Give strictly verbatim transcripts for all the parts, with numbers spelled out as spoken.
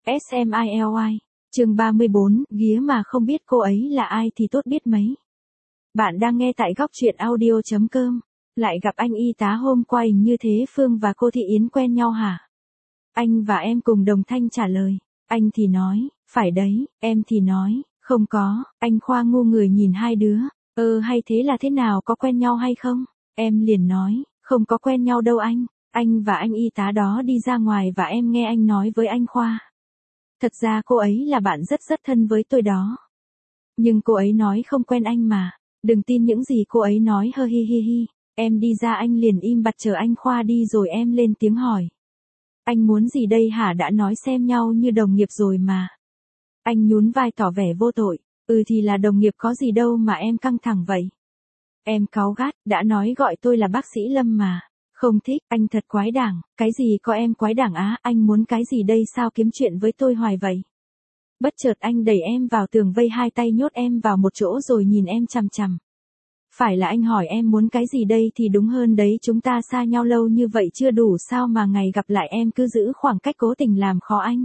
ét em i lờ i, chương ba mươi bốn, ghía mà không biết cô ấy là ai thì tốt biết mấy. Bạn đang nghe tại góc truyện audio chấm com. Lại gặp anh y tá hôm qua, hình như thế Phương và cô Thị Yến quen nhau hả? Anh và em cùng đồng thanh trả lời. Anh thì nói, phải đấy, em thì nói, không có. Anh Khoa ngu người nhìn hai đứa, ơ hay thế là thế nào, có quen nhau hay không? Em liền nói, không có quen nhau đâu anh. Anh và anh y tá đó đi ra ngoài và em nghe anh nói với anh Khoa. Thật ra cô ấy là bạn rất rất thân với tôi đó. Nhưng cô ấy nói không quen anh mà. Đừng tin những gì cô ấy nói, hơ hi hi hi. Em đi ra, anh liền im bặt chờ anh Khoa đi rồi em lên tiếng hỏi. Anh muốn gì đây hả, đã nói xem nhau như đồng nghiệp rồi mà. Anh nhún vai tỏ vẻ vô tội. Ừ thì là đồng nghiệp có gì đâu mà em căng thẳng vậy. Em cáu gắt, đã nói gọi tôi là bác sĩ Lâm mà. Không thích, anh thật quái đản. Cái gì có em quái đản á, anh muốn cái gì đây, sao kiếm chuyện với tôi hoài vậy? Bất chợt anh đẩy em vào tường, vây hai tay nhốt em vào một chỗ rồi nhìn em chằm chằm. Phải là anh hỏi em muốn cái gì đây thì đúng hơn đấy, chúng ta xa nhau lâu như vậy chưa đủ sao mà ngày gặp lại em cứ giữ khoảng cách, cố tình làm khó anh.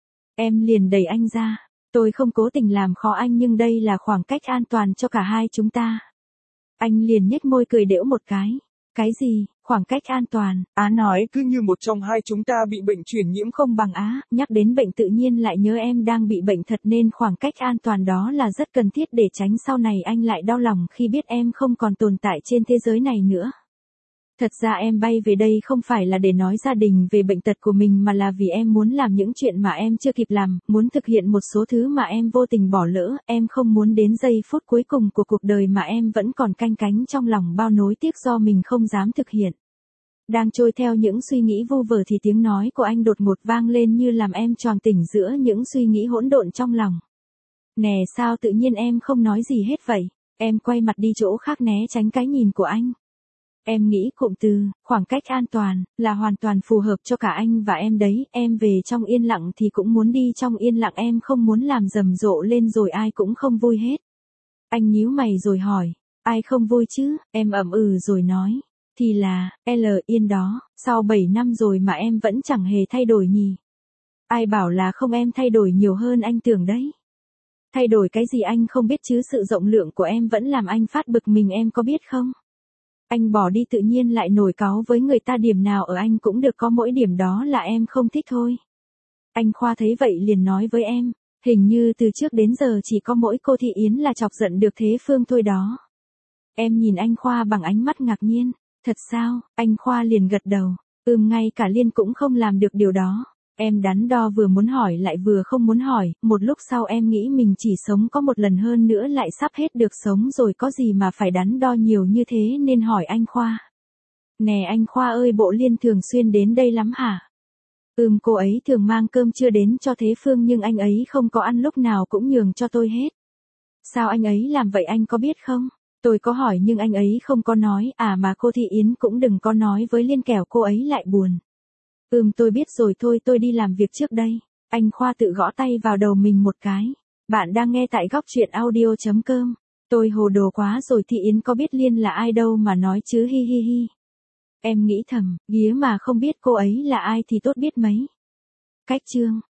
Em liền đẩy anh ra. Tôi không cố tình làm khó anh, nhưng đây là khoảng cách an toàn cho cả hai chúng ta. Anh liền nhếch môi cười đễu một cái. Cái gì, khoảng cách an toàn? Á nói, cứ như một trong hai chúng ta bị bệnh truyền nhiễm. Không bằng Á, nhắc đến bệnh tự nhiên lại nhớ em đang bị bệnh thật, nên khoảng cách an toàn đó là rất cần thiết để tránh sau này anh lại đau lòng khi biết em không còn tồn tại trên thế giới này nữa. Thật ra em bay về đây không phải là để nói gia đình về bệnh tật của mình, mà là vì em muốn làm những chuyện mà em chưa kịp làm, muốn thực hiện một số thứ mà em vô tình bỏ lỡ, em không muốn đến giây phút cuối cùng của cuộc đời mà em vẫn còn canh cánh trong lòng bao nối tiếc do mình không dám thực hiện. Đang trôi theo những suy nghĩ vu vơ thì tiếng nói của anh đột ngột vang lên như làm em choàng tỉnh giữa những suy nghĩ hỗn độn trong lòng. Nè, sao tự nhiên em không nói gì hết vậy? Em quay mặt đi chỗ khác né tránh cái nhìn của anh. Em nghĩ cụm từ, khoảng cách an toàn, là hoàn toàn phù hợp cho cả anh và em đấy, em về trong yên lặng thì cũng muốn đi trong yên lặng, em không muốn làm rầm rộ lên rồi ai cũng không vui hết. Anh nhíu mày rồi hỏi, ai không vui chứ, em ậm ừ rồi nói, thì là, L yên đó, sau bảy năm rồi mà em vẫn chẳng hề thay đổi nhỉ. Ai bảo là không, em thay đổi nhiều hơn anh tưởng đấy. Thay đổi cái gì anh không biết chứ, sự rộng lượng của em vẫn làm anh phát bực mình, em có biết không? Anh bỏ đi tự nhiên lại nổi cáu với người ta, điểm nào ở anh cũng được, có mỗi điểm đó là em không thích thôi. Anh Khoa thấy vậy liền nói với em, hình như từ trước đến giờ chỉ có mỗi cô Thị Yến là chọc giận được thế Phương thôi đó. Em nhìn anh Khoa bằng ánh mắt ngạc nhiên, thật sao? Anh Khoa liền gật đầu, ừm, ngay cả Liên cũng không làm được điều đó. Em đắn đo, vừa muốn hỏi lại vừa không muốn hỏi, một lúc sau em nghĩ mình chỉ sống có một lần, hơn nữa lại sắp hết được sống rồi, có gì mà phải đắn đo nhiều như thế, nên hỏi anh Khoa. Nè anh Khoa ơi, bộ Liên thường xuyên đến đây lắm hả? Ừm, cô ấy thường mang cơm trưa đến cho Thế Phương, nhưng anh ấy không có ăn, lúc nào cũng nhường cho tôi hết. Sao anh ấy làm vậy anh có biết không? Tôi có hỏi nhưng anh ấy không có nói, à mà cô Thị Yến cũng đừng có nói với Liên kẻo cô ấy lại buồn. Ừm, tôi biết rồi, thôi tôi đi làm việc trước đây. Anh Khoa tự gõ tay vào đầu mình một cái. Bạn đang nghe tại góc truyện audio chấm com. Tôi hồ đồ quá rồi, Thị Yến có biết Liên là ai đâu mà nói chứ, hi hi hi. Em nghĩ thầm, ghía mà không biết cô ấy là ai thì tốt biết mấy. Cách chương